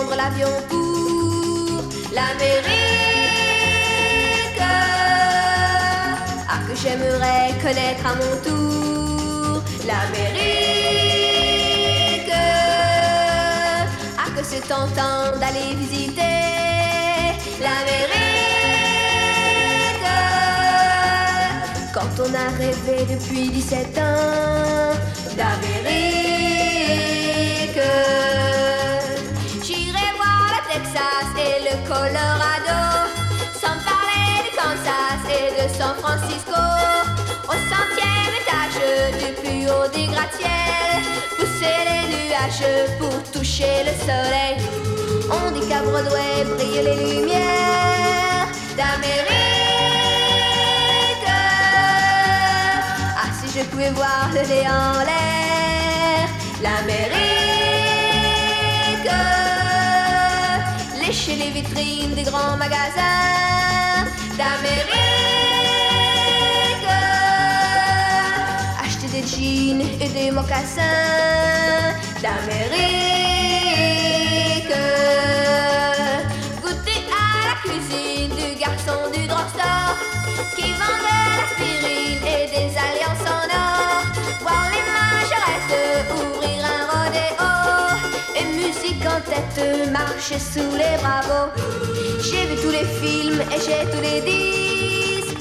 prendre l'avion pour l'Amérique. Ah, que j'aimerais connaître à mon tour l'Amérique. Ah, que c'est tentant d'aller visiter l'Amérique. Quand on a rêvé depuis 17 ans d'Amérique. J'irai voir le Texas et le Colorado, sans parler du Kansas et de San Francisco. Au 100e étage du plus haut des gratte-ciels, pousser les nuages pour toucher le soleil. On dit qu'à Broadway brillent les lumières d'Amérique. Je pouvais voir le nez en l'air, l'Amérique. Lécher les vitrines des grands magasins d'Amérique. Acheter des jeans et des mocassins d'Amérique. Goûter à la cuisine du garçon du drugstore qui vendait l'aspirine et des alliances en or. Voir les majorettes ouvrir un rodéo et musique en tête marcher sous les bravos. J'ai vu tous les films et j'ai tous les disques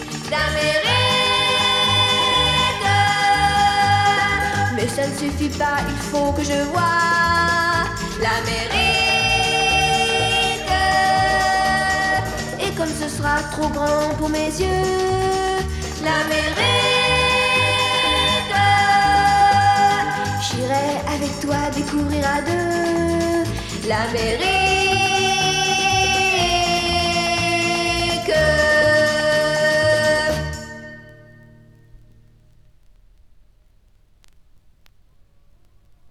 d'Amérique. Mais ça ne suffit pas, il faut que je voie l'Amérique. Et comme ce sera trop grand pour mes yeux, l'Amérique, j'irai avec toi découvrir à deux l'Amérique.